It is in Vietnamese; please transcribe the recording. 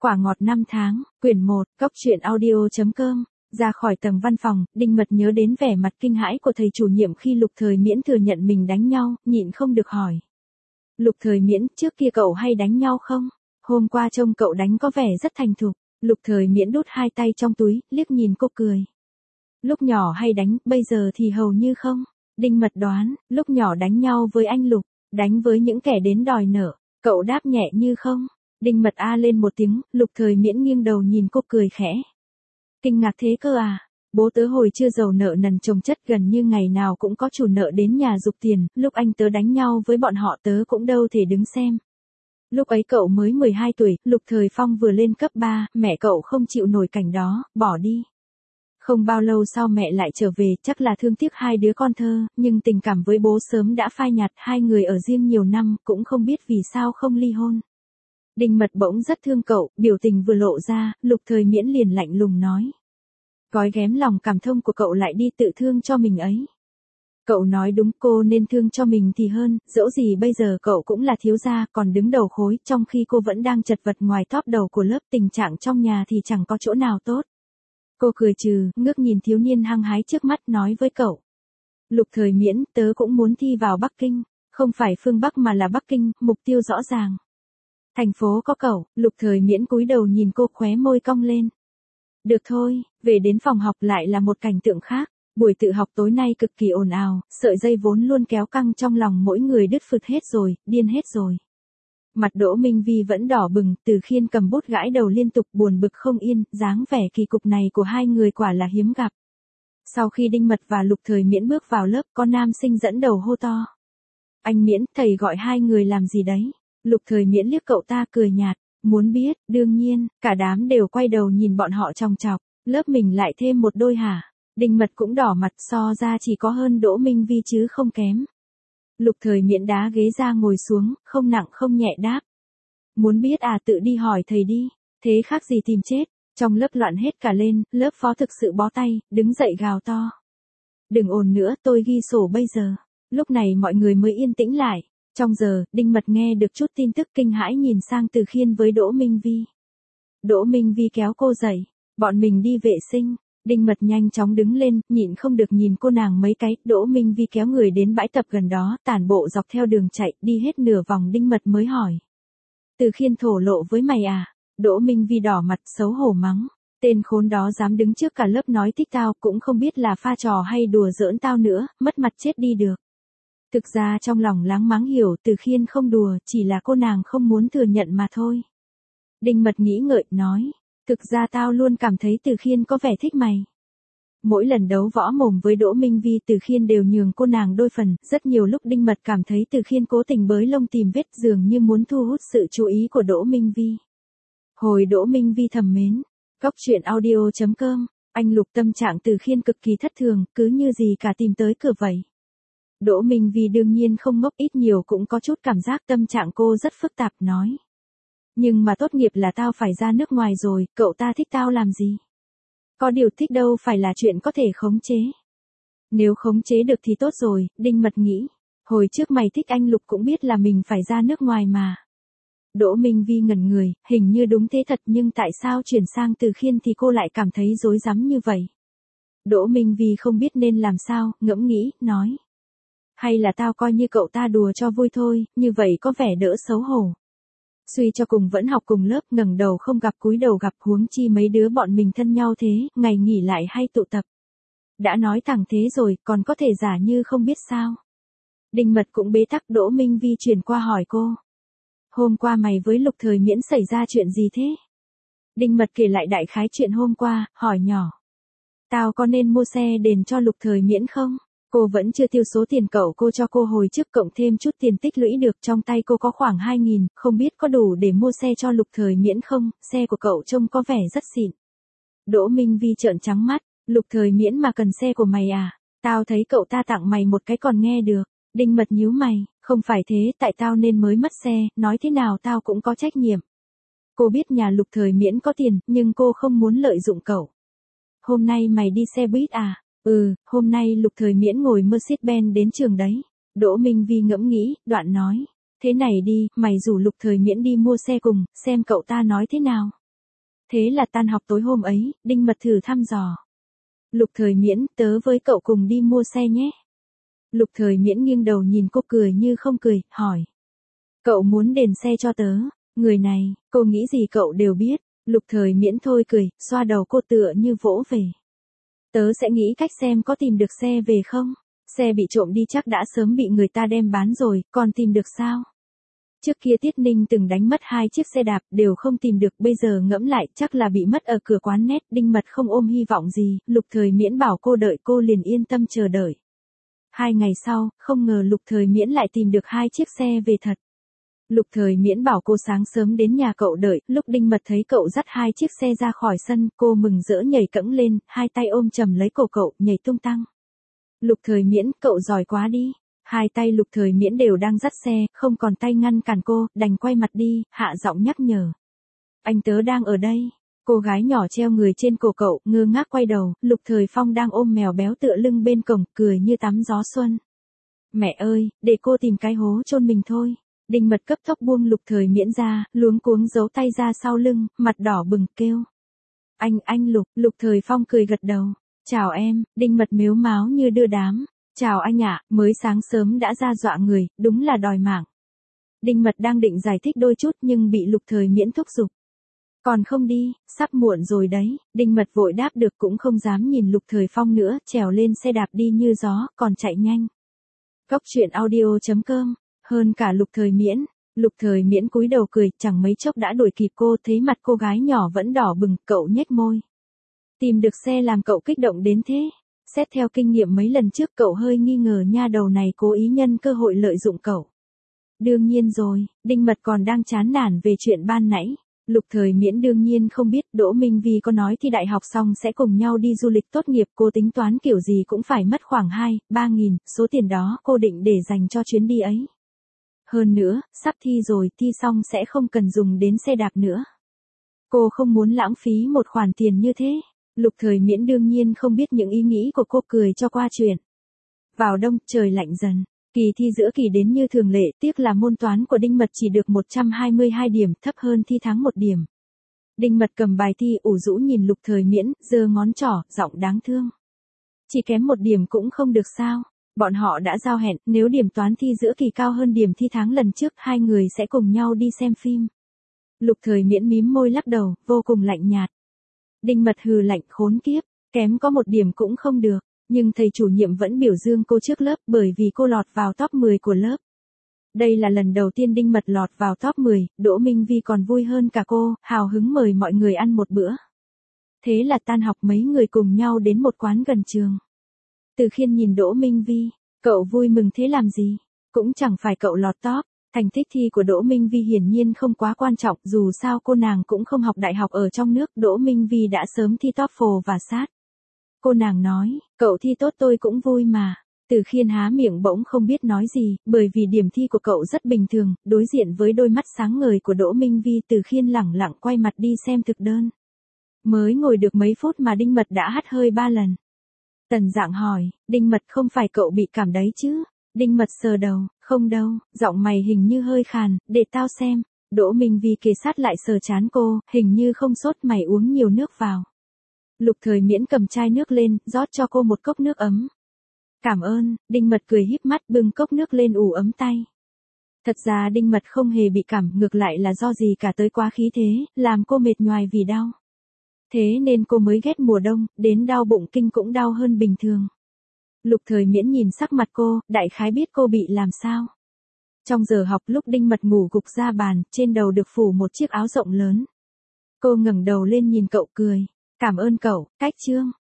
Quả ngọt năm tháng, quyển 1, Cóc truyện audio.com. Ra khỏi tầng văn phòng, Đinh Mật nhớ đến vẻ mặt kinh hãi của thầy chủ nhiệm khi Lục Thời Miễn thừa nhận mình đánh nhau, nhịn không được hỏi. Lục Thời Miễn, trước kia cậu hay đánh nhau không? Hôm qua trông cậu đánh có vẻ rất thành thục. Lục Thời Miễn đút hai tay trong túi, liếc nhìn cô cười. Lúc nhỏ hay đánh, bây giờ thì hầu như không. Đinh Mật đoán, lúc nhỏ đánh nhau với anh Lục, đánh với những kẻ đến đòi nợ. Cậu đáp nhẹ như không. Đinh Mật a lên một tiếng, Lục Thời Miễn nghiêng đầu nhìn cô cười khẽ. Kinh ngạc thế cơ à? Bố tớ hồi chưa giàu nợ nần chồng chất, gần như ngày nào cũng có chủ nợ đến nhà giục tiền, lúc anh tớ đánh nhau với bọn họ tớ cũng đâu thể đứng xem. Lúc ấy cậu mới 12 tuổi, Lục Thời Phong vừa lên cấp 3, mẹ cậu không chịu nổi cảnh đó, bỏ đi. Không bao lâu sau mẹ lại trở về, chắc là thương tiếc hai đứa con thơ, nhưng tình cảm với bố sớm đã phai nhạt, hai người ở riêng nhiều năm, cũng không biết vì sao không ly hôn. Đinh Mật bỗng rất thương cậu, biểu tình vừa lộ ra, Lục Thời Miễn liền lạnh lùng nói. Gói ghém lòng cảm thông của cậu lại đi tự thương cho mình ấy. Cậu nói đúng, cô nên thương cho mình thì hơn, dẫu gì bây giờ cậu cũng là thiếu gia, còn đứng đầu khối, trong khi cô vẫn đang chật vật ngoài top đầu của lớp, tình trạng trong nhà thì chẳng có chỗ nào tốt. Cô cười trừ, ngước nhìn thiếu niên hăng hái trước mắt nói với cậu. Lục Thời Miễn, tớ cũng muốn thi vào Bắc Kinh, không phải phương Bắc mà là Bắc Kinh, mục tiêu rõ ràng. Thành phố có cậu. Lục Thời Miễn cúi đầu nhìn cô, khóe môi cong lên. Được thôi, về đến phòng học lại là một cảnh tượng khác. Buổi tự học tối nay cực kỳ ồn ào, sợi dây vốn luôn kéo căng trong lòng mỗi người đứt phực hết rồi, điên hết rồi. Mặt Đỗ Minh Vi vẫn đỏ bừng, Từ Khiên cầm bút gãi đầu liên tục, buồn bực không yên, dáng vẻ kỳ cục này của hai người quả là hiếm gặp. Sau khi Đinh Mật và Lục Thời Miễn bước vào lớp, con nam sinh dẫn đầu hô to. Anh Miễn, thầy gọi hai người làm gì đấy? Lục Thời Miễn liếc cậu ta cười nhạt, muốn biết, đương nhiên, cả đám đều quay đầu nhìn bọn họ chòng chọc, lớp mình lại thêm một đôi hả? Đinh Mật cũng đỏ mặt, so ra chỉ có hơn Đỗ Minh Vi chứ không kém. Lục Thời Miễn đá ghế ra ngồi xuống, không nặng không nhẹ đáp. Muốn biết à, tự đi hỏi thầy đi, thế khác gì tìm chết. Trong lớp loạn hết cả lên, lớp phó thực sự bó tay, đứng dậy gào to. Đừng ồn nữa, tôi ghi sổ bây giờ. Lúc này mọi người mới yên tĩnh lại. Trong giờ, Đinh Mật nghe được chút tin tức kinh hãi nhìn sang Từ Khiên với Đỗ Minh Vi. Đỗ Minh Vi kéo cô dậy, bọn mình đi vệ sinh. Đinh Mật nhanh chóng đứng lên, nhịn không được nhìn cô nàng mấy cái. Đỗ Minh Vi kéo người đến bãi tập gần đó, tản bộ dọc theo đường chạy, đi hết nửa vòng Đinh Mật mới hỏi. Từ Khiên thổ lộ với mày à? Đỗ Minh Vi đỏ mặt xấu hổ mắng. Tên khốn đó dám đứng trước cả lớp nói thích tao, cũng không biết là pha trò hay đùa giỡn tao nữa, mất mặt chết đi được. Thực ra trong lòng láng máng hiểu Từ Khiên không đùa, chỉ là cô nàng không muốn thừa nhận mà thôi. Đinh Mật nghĩ ngợi, nói. Thực ra tao luôn cảm thấy Từ Khiên có vẻ thích mày. Mỗi lần đấu võ mồm với Đỗ Minh Vi, Từ Khiên đều nhường cô nàng đôi phần, rất nhiều lúc Đinh Mật cảm thấy Từ Khiên cố tình bới lông tìm vết, dường như muốn thu hút sự chú ý của Đỗ Minh Vi. Hồi Đỗ Minh Vi thầm mến. Cóc truyện audio.com, anh Lục tâm trạng Từ Khiên cực kỳ thất thường, cứ như gì cả tìm tới cửa vậy. Đỗ Minh Vi đương nhiên không ngốc, ít nhiều cũng có chút cảm giác tâm trạng cô rất phức tạp, nói. Nhưng mà tốt nghiệp là tao phải ra nước ngoài rồi, cậu ta thích tao làm gì? Có điều thích đâu phải là chuyện có thể khống chế. Nếu khống chế được thì tốt rồi, Đinh Mật nghĩ. Hồi trước mày thích anh Lục cũng biết là mình phải ra nước ngoài mà. Đỗ Minh Vi ngẩn người, hình như đúng thế thật, nhưng tại sao chuyển sang Từ Khiên thì cô lại cảm thấy rối rắm như vậy? Đỗ Minh Vi không biết nên làm sao, ngẫm nghĩ, nói. Hay là tao coi như cậu ta đùa cho vui thôi, như vậy có vẻ đỡ xấu hổ. Suy cho cùng vẫn học cùng lớp, ngẩng đầu không gặp cúi đầu gặp, huống chi mấy đứa bọn mình thân nhau thế, ngày nghỉ lại hay tụ tập. Đã nói thẳng thế rồi, còn có thể giả như không biết sao. Đinh Mật cũng bế tắc. Đỗ Minh Vi chuyển qua hỏi cô. Hôm qua mày với Lục Thời Miễn xảy ra chuyện gì thế? Đinh Mật kể lại đại khái chuyện hôm qua, hỏi nhỏ. Tao có nên mua xe đền cho Lục Thời Miễn không? Cô vẫn chưa tiêu số tiền cậu cô cho cô hồi trước, cộng thêm chút tiền tích lũy được, trong tay cô có khoảng 2.000, không biết có đủ để mua xe cho Lục Thời Miễn không? Xe của cậu trông có vẻ rất xịn. Đỗ Minh Vi trợn trắng mắt. Lục Thời Miễn mà cần xe của mày à? Tao thấy cậu ta tặng mày một cái còn nghe được. Đinh Mật nhíu mày, không phải thế, tại tao nên mới mất xe, nói thế nào tao cũng có trách nhiệm. Cô biết nhà Lục Thời Miễn có tiền, nhưng cô không muốn lợi dụng cậu. Hôm nay mày đi xe buýt à? Ừ, hôm nay Lục Thời Miễn ngồi Mercedes-Benz đến trường đấy. Đỗ Minh Vi ngẫm nghĩ, đoạn nói. Thế này đi, mày rủ Lục Thời Miễn đi mua xe cùng, xem cậu ta nói thế nào. Thế là tan học tối hôm ấy, Đinh Mật thử thăm dò. Lục Thời Miễn, tớ với cậu cùng đi mua xe nhé. Lục Thời Miễn nghiêng đầu nhìn cô cười như không cười, hỏi. Cậu muốn đền xe cho tớ, người này, cô nghĩ gì cậu đều biết. Lục Thời Miễn thôi cười, xoa đầu cô tựa như vỗ về. Tớ sẽ nghĩ cách xem có tìm được xe về không. Xe bị trộm đi chắc đã sớm bị người ta đem bán rồi, còn tìm được sao? Trước kia Tiết Ninh từng đánh mất 2 chiếc xe đạp, đều không tìm được, bây giờ ngẫm lại chắc là bị mất ở cửa quán net. Đinh Mật không ôm hy vọng gì, Lục Thời Miễn bảo cô đợi cô liền yên tâm chờ đợi. 2 ngày sau, không ngờ Lục Thời Miễn lại tìm được 2 chiếc xe về thật. Lục Thời Miễn bảo cô sáng sớm đến nhà cậu đợi, lúc Đinh Mật thấy cậu dắt 2 chiếc xe ra khỏi sân, cô mừng rỡ nhảy cẫng lên, 2 tay ôm chầm lấy cổ cậu, nhảy tung tăng. Lục Thời Miễn, cậu giỏi quá đi. 2 tay Lục Thời Miễn đều đang dắt xe, không còn tay ngăn cản cô, đành quay mặt đi, hạ giọng nhắc nhở. Anh tớ đang ở đây. Cô gái nhỏ treo người trên cổ cậu, ngơ ngác quay đầu, Lục Thời Phong đang ôm mèo béo tựa lưng bên cổng, cười như tắm gió xuân. Mẹ ơi, để cô tìm cái hố chôn mình thôi. Đinh Mật cấp tốc buông Lục Thời Miễn ra, luống cuống giấu tay ra sau lưng, mặt đỏ bừng kêu. Anh Lục, Lục Thời Phong cười gật đầu. Chào em, Đinh Mật mếu máo như đưa đám. Chào anh ạ, mới sáng sớm đã ra dọa người, đúng là đòi mạng. Đinh Mật đang định giải thích đôi chút nhưng bị Lục Thời Miễn thúc giục. Còn không đi, sắp muộn rồi đấy. Đinh Mật vội đáp được cũng không dám nhìn Lục Thời Phong nữa, trèo lên xe đạp đi như gió, còn chạy nhanh. Cốc truyện audio.com, hơn cả Lục Thời Miễn. Lục Thời Miễn cúi đầu cười, chẳng mấy chốc đã đuổi kịp cô, thấy mặt cô gái nhỏ vẫn đỏ bừng, cậu nhếch môi. Tìm được xe làm cậu kích động đến thế. Xét theo kinh nghiệm mấy lần trước cậu hơi nghi ngờ nha đầu này cố ý nhân cơ hội lợi dụng cậu. Đương nhiên rồi, Đinh Mật còn đang chán nản về chuyện ban nãy. Lục Thời Miễn đương nhiên không biết Đỗ Minh Vi có nói thi đại học xong sẽ cùng nhau đi du lịch tốt nghiệp, cô tính toán kiểu gì cũng phải mất khoảng 2-3 nghìn, số tiền đó cô định để dành cho chuyến đi ấy. Hơn nữa, sắp thi rồi, thi xong sẽ không cần dùng đến xe đạp nữa. Cô không muốn lãng phí một khoản tiền như thế. Lục Thời Miễn đương nhiên không biết những ý nghĩ của cô, cười cho qua chuyện. Vào đông, trời lạnh dần. Kỳ thi giữa kỳ đến như thường lệ, tiếc là môn toán của Đinh Mật chỉ được 122 điểm, thấp hơn thi tháng 1 điểm. Đinh Mật cầm bài thi ủ rũ nhìn Lục Thời Miễn, giơ ngón trỏ, giọng đáng thương. Chỉ kém 1 điểm cũng không được sao? Bọn họ đã giao hẹn, nếu điểm toán thi giữa kỳ cao hơn điểm thi tháng lần trước, 2 người sẽ cùng nhau đi xem phim. Lục Thời Miễn mím môi lắc đầu, vô cùng lạnh nhạt. Đinh Mật hừ lạnh, khốn kiếp, kém có 1 điểm cũng không được, nhưng thầy chủ nhiệm vẫn biểu dương cô trước lớp bởi vì cô lọt vào top 10 của lớp. Đây là lần đầu tiên Đinh Mật lọt vào top 10, Đỗ Minh Vi còn vui hơn cả cô, hào hứng mời mọi người ăn một bữa. Thế là tan học mấy người cùng nhau đến một quán gần trường. Từ Khiên nhìn Đỗ Minh Vi, cậu vui mừng thế làm gì? Cũng chẳng phải cậu lọt top. Thành tích thi của Đỗ Minh Vi hiển nhiên không quá quan trọng, dù sao cô nàng cũng không học đại học ở trong nước, Đỗ Minh Vi đã sớm thi TOEFL và SAT. Cô nàng nói, cậu thi tốt tôi cũng vui mà. Từ Khiên há miệng bỗng không biết nói gì, bởi vì điểm thi của cậu rất bình thường, đối diện với đôi mắt sáng ngời của Đỗ Minh Vi, Từ Khiên lẳng lặng quay mặt đi xem thực đơn. Mới ngồi được mấy phút mà Đinh Mật đã hắt hơi 3 lần. Tần Dạng hỏi, Đinh Mật không phải cậu bị cảm đấy chứ? Đinh Mật sờ đầu, không đâu, giọng mày hình như hơi khàn, để tao xem. Đỗ Minh Vi kề sát lại sờ trán cô, hình như không sốt, mày uống nhiều nước vào. Lục Thời Miễn cầm chai nước lên, rót cho cô một cốc nước ấm. Cảm ơn, Đinh Mật cười híp mắt bưng cốc nước lên ủ ấm tay. Thật ra Đinh Mật không hề bị cảm, ngược lại là do gì cả tới quá khí thế, làm cô mệt nhoài vì đau. Thế nên cô mới ghét mùa đông, đến đau bụng kinh cũng đau hơn bình thường. Lục Thời Miễn nhìn sắc mặt cô, đại khái biết cô bị làm sao. Trong giờ học lúc Đinh Mật ngủ gục ra bàn, trên đầu được phủ một chiếc áo rộng lớn. Cô ngẩng đầu lên nhìn cậu cười. Cảm ơn cậu, cách chương.